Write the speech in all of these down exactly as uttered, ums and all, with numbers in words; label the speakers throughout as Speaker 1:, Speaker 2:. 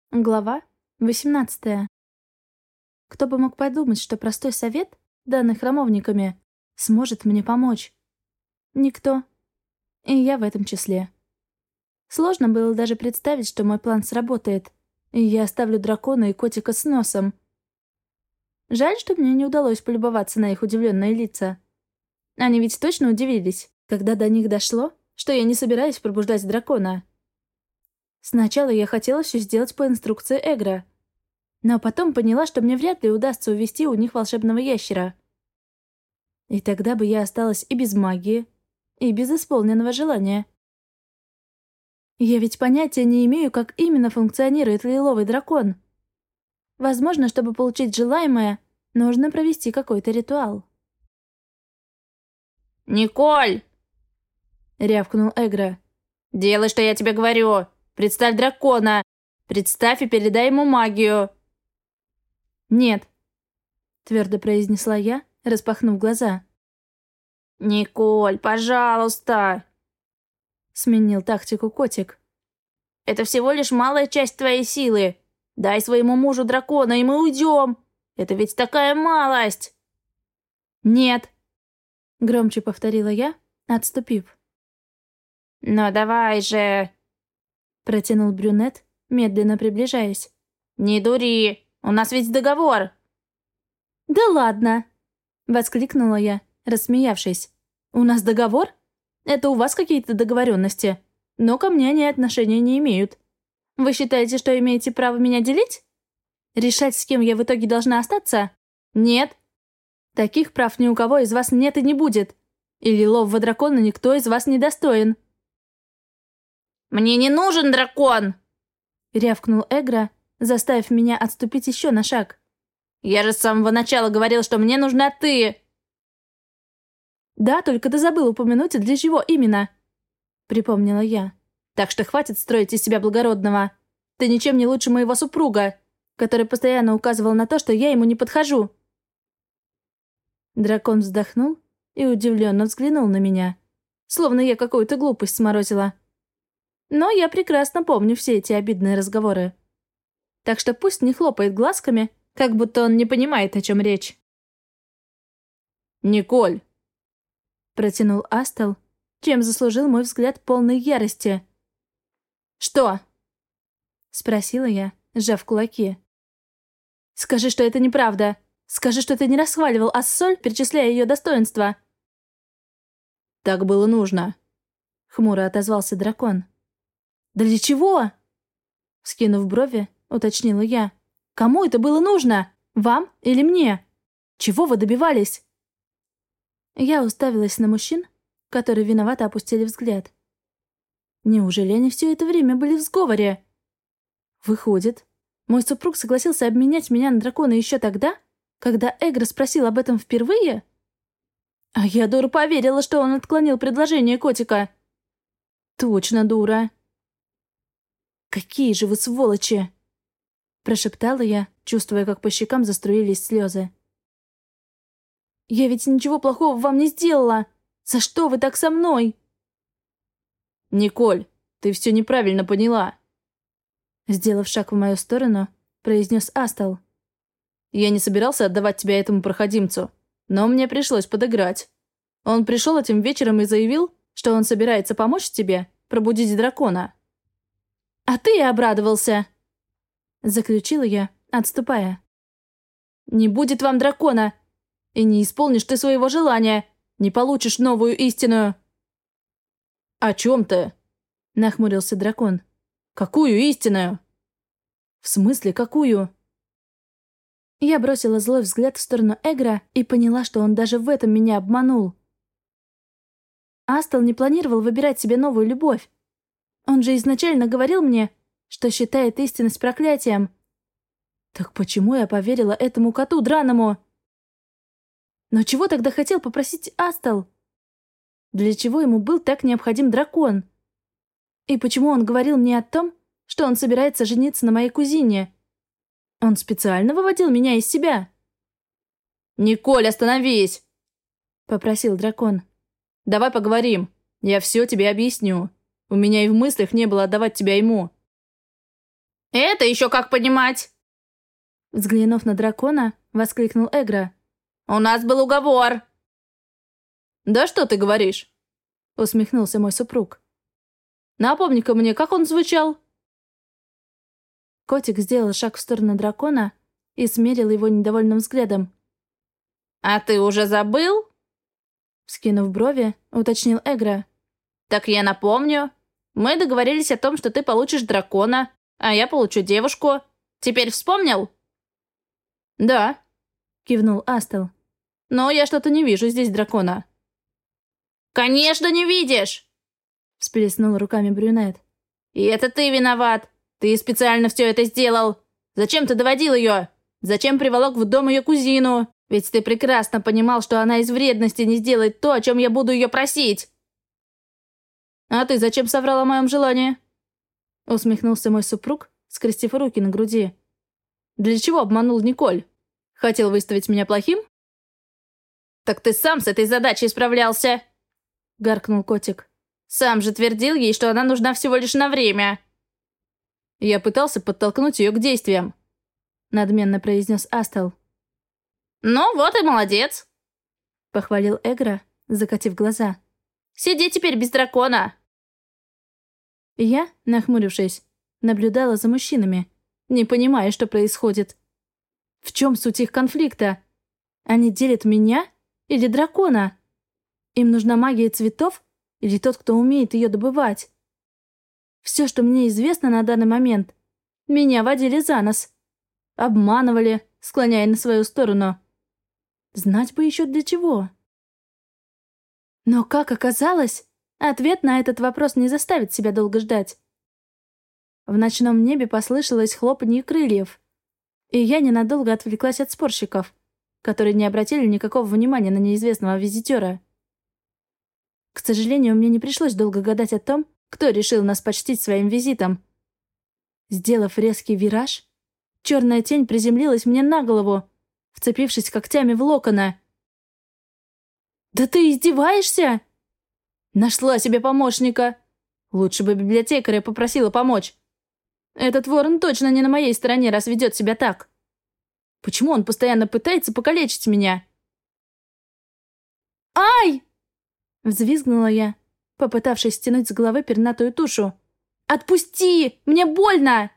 Speaker 1: Глава восемнадцатая. Кто бы мог подумать, что простой совет, данный храмовниками, сможет мне помочь? Никто. И я в этом числе. Сложно было даже представить, что мой план сработает, и я оставлю дракона и котика с носом. Жаль, что мне не удалось полюбоваться на их удивленные лица. Они ведь точно удивились, когда до них дошло, что я не собираюсь пробуждать дракона. Сначала я хотела все сделать по инструкции Эгра, но потом поняла, что мне вряд ли удастся увести у них волшебного ящера. И тогда бы я осталась и без магии, и без исполненного желания. Я ведь понятия не имею, как именно функционирует лиловый дракон. Возможно, чтобы получить желаемое, нужно провести какой-то ритуал.
Speaker 2: «Николь!»
Speaker 1: — рявкнул Эгра.
Speaker 2: «Делай, что я тебе говорю! Представь дракона! Представь и передай ему магию!»
Speaker 1: «Нет», — твердо произнесла я, распахнув глаза.
Speaker 2: «Николь, пожалуйста!»
Speaker 1: — сменил тактику котик.
Speaker 2: «Это всего лишь малая часть твоей силы. Дай своему мужу дракона, и мы уйдем. Это ведь такая малость!»
Speaker 1: «Нет!» — громче повторила я, отступив.
Speaker 2: «Ну давай же!»
Speaker 1: — протянул брюнет, медленно приближаясь.
Speaker 2: «Не дури! У нас ведь договор!»
Speaker 1: «Да ладно!» — воскликнула я, рассмеявшись. «У нас договор? Это у вас какие-то договоренности, но ко мне они отношения не имеют. Вы считаете, что имеете право меня делить? Решать, с кем я в итоге должна остаться? Нет. Таких прав ни у кого из вас нет и не будет. И лилового дракона никто из вас не достоин».
Speaker 2: «Мне не нужен дракон!»
Speaker 1: — рявкнул Эгра, заставив меня отступить еще на шаг.
Speaker 2: «Я же с самого начала говорил, что мне нужна ты!»
Speaker 1: «Да, только ты забыл упомянуть, для чего именно», — припомнила я. «Так что хватит строить из себя благородного. Ты ничем не лучше моего супруга, который постоянно указывал на то, что я ему не подхожу». Дракон вздохнул и удивленно взглянул на меня, словно я какую-то глупость сморозила. Но я прекрасно помню все эти обидные разговоры. Так что пусть не хлопает глазками, как будто он не понимает, о чем речь.
Speaker 2: «Николь!»
Speaker 1: — протянул Астел, чем заслужил мой взгляд полной ярости. «Что?» — спросила я, сжав кулаки. «Скажи, что это неправда. Скажи, что ты не расхваливал Ассоль, перечисляя ее достоинства».
Speaker 2: «Так было нужно»,
Speaker 1: — хмуро отозвался дракон. «Да для чего?» Скинув брови, уточнила я. «Кому это было нужно? Вам или мне? Чего вы добивались?» Я уставилась на мужчин, которые виновато опустили взгляд. Неужели они все это время были в сговоре? Выходит, мой супруг согласился обменять меня на дракона еще тогда, когда Эгра спросил об этом впервые? А я, дура, поверила, что он отклонил предложение котика. Точно дура. «Какие же вы сволочи!» — прошептала я, чувствуя, как по щекам заструились слезы. «Я ведь ничего плохого вам не сделала! За что вы так со мной?»
Speaker 2: «Николь, ты все неправильно поняла!»
Speaker 1: Сделав шаг в мою сторону, произнес Астал.
Speaker 2: «Я не собирался отдавать тебя этому проходимцу, но мне пришлось подыграть. Он пришел этим вечером и заявил, что он собирается помочь тебе пробудить дракона».
Speaker 1: «А ты и обрадовался!» — заключила я, отступая. «Не будет вам дракона, и не исполнишь ты своего желания, не получишь новую истинную».
Speaker 2: «О чем ты?»
Speaker 1: — нахмурился дракон.
Speaker 2: «Какую истинную?»
Speaker 1: «В смысле, какую?» Я бросила злой взгляд в сторону Эгра и поняла, что он даже в этом меня обманул. Астел не планировал выбирать себе новую любовь. Он же изначально говорил мне, что считает истинность проклятием. Так почему я поверила этому коту драному? Но чего тогда хотел попросить Астел? Для чего ему был так необходим дракон? И почему он говорил мне о том, что он собирается жениться на моей кузине? Он специально выводил меня из себя.
Speaker 2: «Николь, остановись!»
Speaker 1: — попросил дракон.
Speaker 2: «Давай поговорим. Я все тебе объясню. У меня и в мыслях не было отдавать тебя ему». Это еще как понимать?
Speaker 1: Взглянув на дракона, воскликнул Эгра.
Speaker 2: У нас был уговор. Да что ты говоришь? Усмехнулся мой супруг. Напомни-ка мне, как он звучал?
Speaker 1: Котик сделал шаг в сторону дракона и смерил его недовольным взглядом.
Speaker 2: «А ты уже забыл?»
Speaker 1: Вскинув брови, уточнил Эгра.
Speaker 2: «Так я напомню. Мы договорились о том, что ты получишь дракона, а я получу девушку. Теперь вспомнил?» «Да», — кивнул Астел. «Но я что-то не вижу здесь дракона». «Конечно не видишь!» — всплеснул руками брюнет. «И это ты виноват. Ты специально все это сделал. Зачем ты доводил ее? Зачем приволок в дом ее кузину? Ведь ты прекрасно понимал, что она из вредности не сделает то, о чем я буду ее просить». «А ты зачем соврал о моем желании?» Усмехнулся мой супруг, скрестив руки на груди. «Для чего обманул Николь? Хотел выставить меня плохим?» «Так ты сам с этой задачей справлялся!» Гаркнул котик. «Сам же твердил ей, что она нужна всего лишь на время». Я пытался подтолкнуть ее к действиям, надменно произнес Астел. «Ну вот и молодец», — похвалил Эгра, закатив глаза. «Сиди теперь без дракона».
Speaker 1: Я, нахмурившись, наблюдала за мужчинами, не понимая, что происходит. В чем суть их конфликта? Они делят меня или дракона? Им нужна магия цветов или тот, кто умеет ее добывать? Все, что мне известно на данный момент, меня водили за нос. Обманывали, склоняя на свою сторону. Знать бы еще для чего. Но, как оказалось, ответ на этот вопрос не заставит себя долго ждать. В ночном небе послышалось хлопанье крыльев, и я ненадолго отвлеклась от спорщиков, которые не обратили никакого внимания на неизвестного визитера. К сожалению, мне не пришлось долго гадать о том, кто решил нас почтить своим визитом. Сделав резкий вираж, черная тень приземлилась мне на голову, вцепившись когтями в локоны. «Да ты издеваешься?» «Нашла себе помощника. Лучше бы библиотекаря попросила помочь. Этот ворон точно не на моей стороне, раз ведет себя так. Почему он постоянно пытается покалечить меня?» «Ай!» — взвизгнула я, попытавшись стянуть с головы пернатую тушу. «Отпусти! Мне больно!»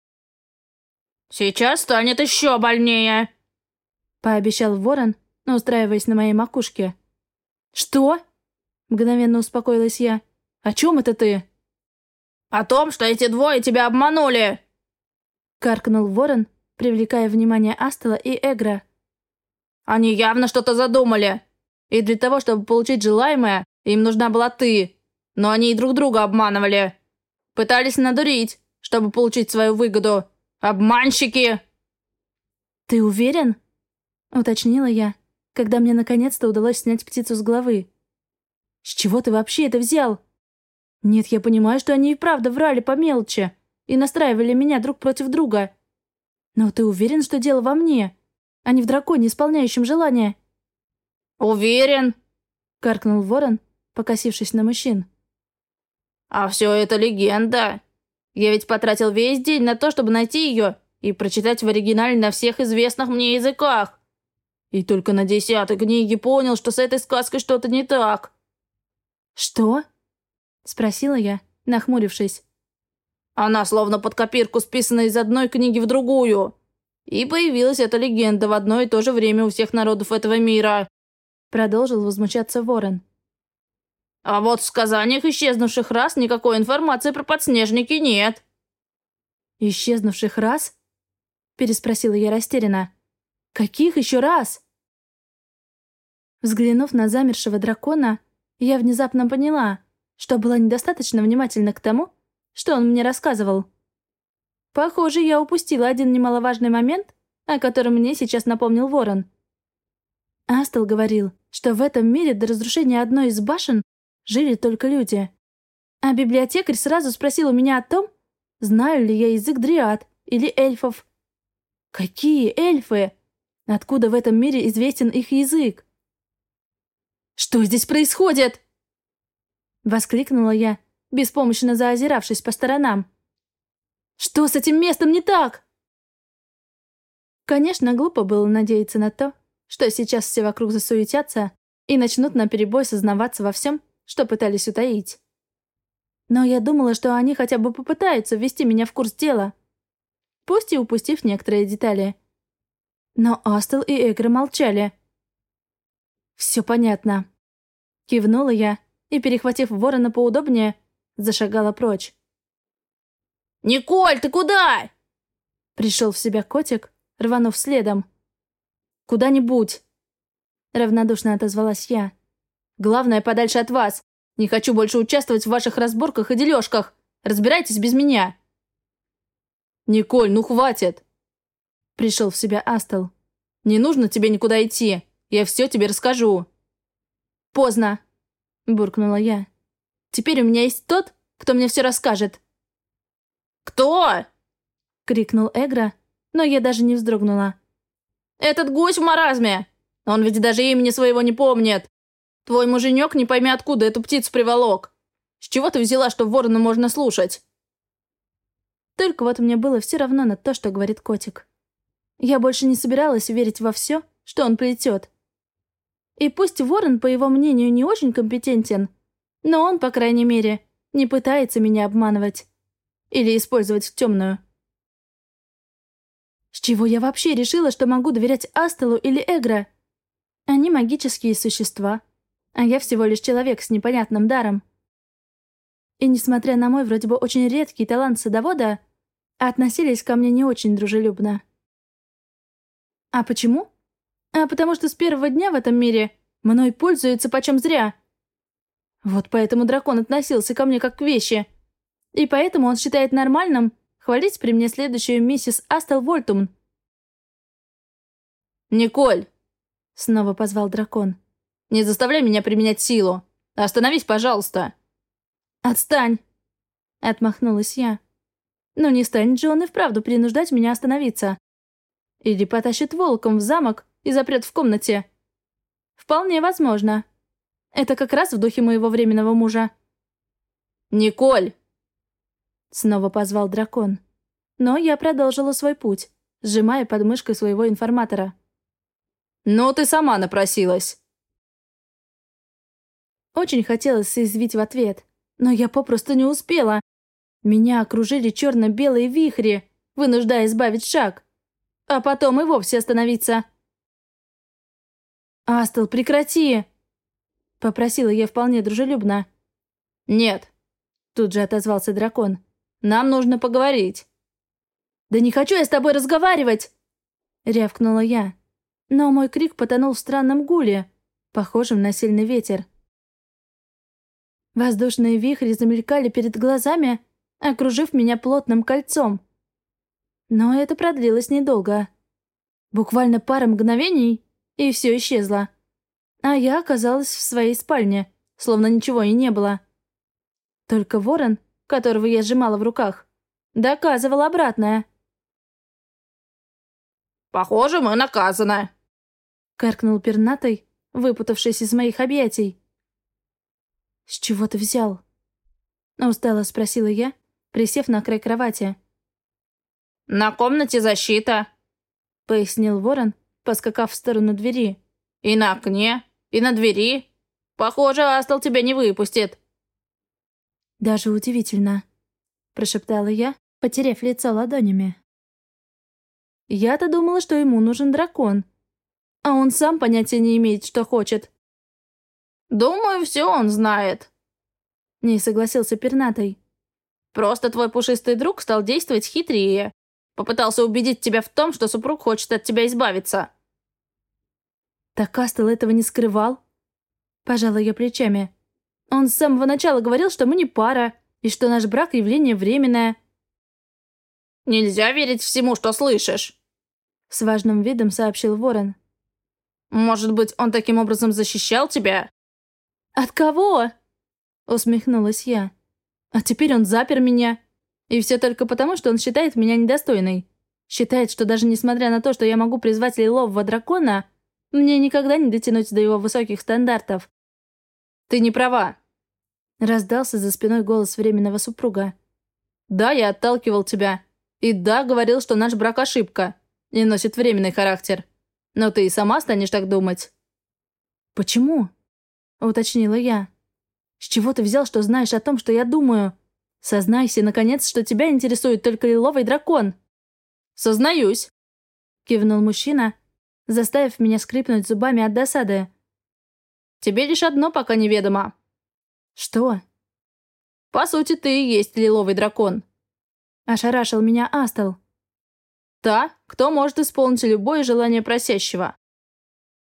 Speaker 2: «Сейчас станет еще больнее!» — пообещал ворон, устраиваясь на моей макушке.
Speaker 1: «Что?» — мгновенно успокоилась я. «О чем это ты?»
Speaker 2: «О том, что эти двое тебя обманули!»
Speaker 1: — каркнул ворон, привлекая внимание Астела и Эгра.
Speaker 2: «Они явно что-то задумали. И для того, чтобы получить желаемое, им нужна была ты. Но они и друг друга обманывали. Пытались надурить, чтобы получить свою выгоду. Обманщики!»
Speaker 1: «Ты уверен?» — уточнила я, когда мне наконец-то удалось снять птицу с головы. «С чего ты вообще это взял? Нет, я понимаю, что они и правда врали по мелочи и настраивали меня друг против друга. Но ты уверен, что дело во мне, а не в драконе, исполняющем желание?»
Speaker 2: «Уверен!» —
Speaker 1: каркнул ворон, покосившись на мужчин.
Speaker 2: «А все это легенда. Я ведь потратил весь день на то, чтобы найти ее и прочитать в оригинале на всех известных мне языках. И только на десятой книге понял, что с этой сказкой что-то не так».
Speaker 1: «Что?» — спросила я, нахмурившись.
Speaker 2: «Она словно под копирку списана из одной книги в другую. И появилась эта легенда в одно и то же время у всех народов этого мира», — продолжил возмущаться ворон. «А вот в сказаниях исчезнувших рас никакой информации про подснежники нет».
Speaker 1: «Исчезнувших рас?» — переспросила я растерянно. «Каких еще раз?» Взглянув на замершего дракона, я внезапно поняла, что была недостаточно внимательна к тому, что он мне рассказывал. Похоже, я упустила один немаловажный момент, о котором мне сейчас напомнил ворон. Астел говорил, что в этом мире до разрушения одной из башен жили только люди. А библиотекарь сразу спросил у меня о том, знаю ли я язык дриад или эльфов. Какие эльфы? Откуда в этом мире известен их язык? «Что здесь происходит?» — воскликнула я, беспомощно заозиравшись по сторонам. Что с этим местом не так? Конечно, глупо было надеяться на то, что сейчас все вокруг засуетятся и начнут наперебой сознаваться во всем, что пытались утаить. Но я думала, что они хотя бы попытаются ввести меня в курс дела, пусть и упустив некоторые детали. Но Астел и Эгра молчали. «Все понятно», — кивнула я и, перехватив ворона поудобнее, зашагала прочь.
Speaker 2: «Николь, ты куда?»
Speaker 1: Пришел в себя котик, рванув следом. «Куда-нибудь», — равнодушно отозвалась я. «Главное, подальше от вас. Не хочу больше участвовать в ваших разборках и дележках. Разбирайтесь без меня». «Николь, ну хватит!» Пришел в себя Астел. «Не нужно тебе никуда идти. Я все тебе расскажу». «Поздно», — буркнула я. «Теперь у меня есть тот, кто мне все расскажет».
Speaker 2: «Кто?»
Speaker 1: — крикнул Эгра, но я даже не вздрогнула.
Speaker 2: «Этот гусь в маразме! Он ведь даже имени своего не помнит! Твой муженек не пойми откуда эту птицу приволок! С чего ты взяла, что ворона можно слушать?»
Speaker 1: Только вот мне было все равно на то, что говорит котик. Я больше не собиралась верить во все, что он плетет. И пусть ворон, по его мнению, не очень компетентен, но он, по крайней мере, не пытается меня обманывать или использовать в темную. С чего я вообще решила, что могу доверять Астелу или Эгра? Они магические существа, а я всего лишь человек с непонятным даром. И несмотря на мой вроде бы очень редкий талант садовода, относились ко мне не очень дружелюбно. А почему? А потому что с первого дня в этом мире мной пользуются почем зря. Вот поэтому дракон относился ко мне как к вещи. И поэтому он считает нормальным хвалить при мне следующую миссис Астел Вольтумн.
Speaker 2: «Николь!»
Speaker 1: — снова позвал дракон.
Speaker 2: «Не заставляй меня применять силу! Остановись, пожалуйста!»
Speaker 1: «Отстань!» — отмахнулась я. Но не станет же он и вправду принуждать меня остановиться. Или потащит волком в замок и запрет в комнате. Вполне возможно. Это как раз в духе моего временного мужа.
Speaker 2: «Николь!»
Speaker 1: Снова позвал дракон. Но я продолжила свой путь, сжимая под мышкой своего информатора.
Speaker 2: «Ну, ты сама напросилась!»
Speaker 1: Очень хотелось соязвить в ответ, но я попросту не успела. Меня окружили черно-белые вихри, вынуждая избавить шаг, а потом и вовсе остановиться. «Астел, прекрати!» — попросила я вполне дружелюбно.
Speaker 2: «Нет», — тут же отозвался дракон. «Нам нужно поговорить».
Speaker 1: «Да не хочу я с тобой разговаривать!» — рявкнула я. Но мой крик потонул в странном гуле, похожем на сильный ветер. Воздушные вихри замелькали перед глазами, окружив меня плотным кольцом. Но это продлилось недолго. Буквально пара мгновений, и все исчезло. А я оказалась в своей спальне, словно ничего и не было. Только ворон, которого я сжимала в руках, доказывал обратное.
Speaker 2: «Похоже, мы наказаны»,
Speaker 1: — каркнул пернатый, выпутавшись из моих объятий. «С чего ты взял?» — устало спросила я, присев на край кровати.
Speaker 2: «На комнате защита»,
Speaker 1: — пояснил ворон, поскакав в сторону двери.
Speaker 2: «И на окне, и на двери. Похоже, Астел тебя не выпустит».
Speaker 1: «Даже удивительно», — прошептала я, потеряв лицо ладонями. Я-то думала, что ему нужен дракон, а он сам понятия не имеет, что хочет.
Speaker 2: «Думаю, все он знает»,
Speaker 1: — не согласился пернатый.
Speaker 2: «Просто твой пушистый друг стал действовать хитрее. Попытался убедить тебя в том, что супруг хочет от тебя избавиться».
Speaker 1: «Так Астел этого не скрывал?» Пожала я плечами. «Он с самого начала говорил, что мы не пара, и что наш брак — явление временное».
Speaker 2: «Нельзя верить всему, что слышишь»,
Speaker 1: — с важным видом сообщил ворон.
Speaker 2: «Может быть, он таким образом защищал тебя?»
Speaker 1: «От кого?» — усмехнулась я. «А теперь он запер меня. И все только потому, что он считает меня недостойной. Считает, что даже несмотря на то, что я могу призвать лилового дракона, мне никогда не дотянуть до его высоких стандартов».
Speaker 2: «Ты не права», —
Speaker 1: раздался за спиной голос временного супруга.
Speaker 2: «Да, я отталкивал тебя, И да, говорил, что наш брак ошибка и носит временный характер. Но ты и сама станешь так думать.
Speaker 1: «Почему?» — уточнила я. «С чего ты взял, что знаешь о том, что я думаю? Сознайся, наконец, что тебя интересует только лиловый дракон».
Speaker 2: «Сознаюсь», —
Speaker 1: кивнул мужчина, заставив меня скрипнуть зубами от досады.
Speaker 2: «Тебе лишь одно пока неведомо».
Speaker 1: «Что?»
Speaker 2: «По сути, ты и есть лиловый дракон».
Speaker 1: Ошарашил меня Астел.
Speaker 2: Та, кто может исполнить любое желание просящего.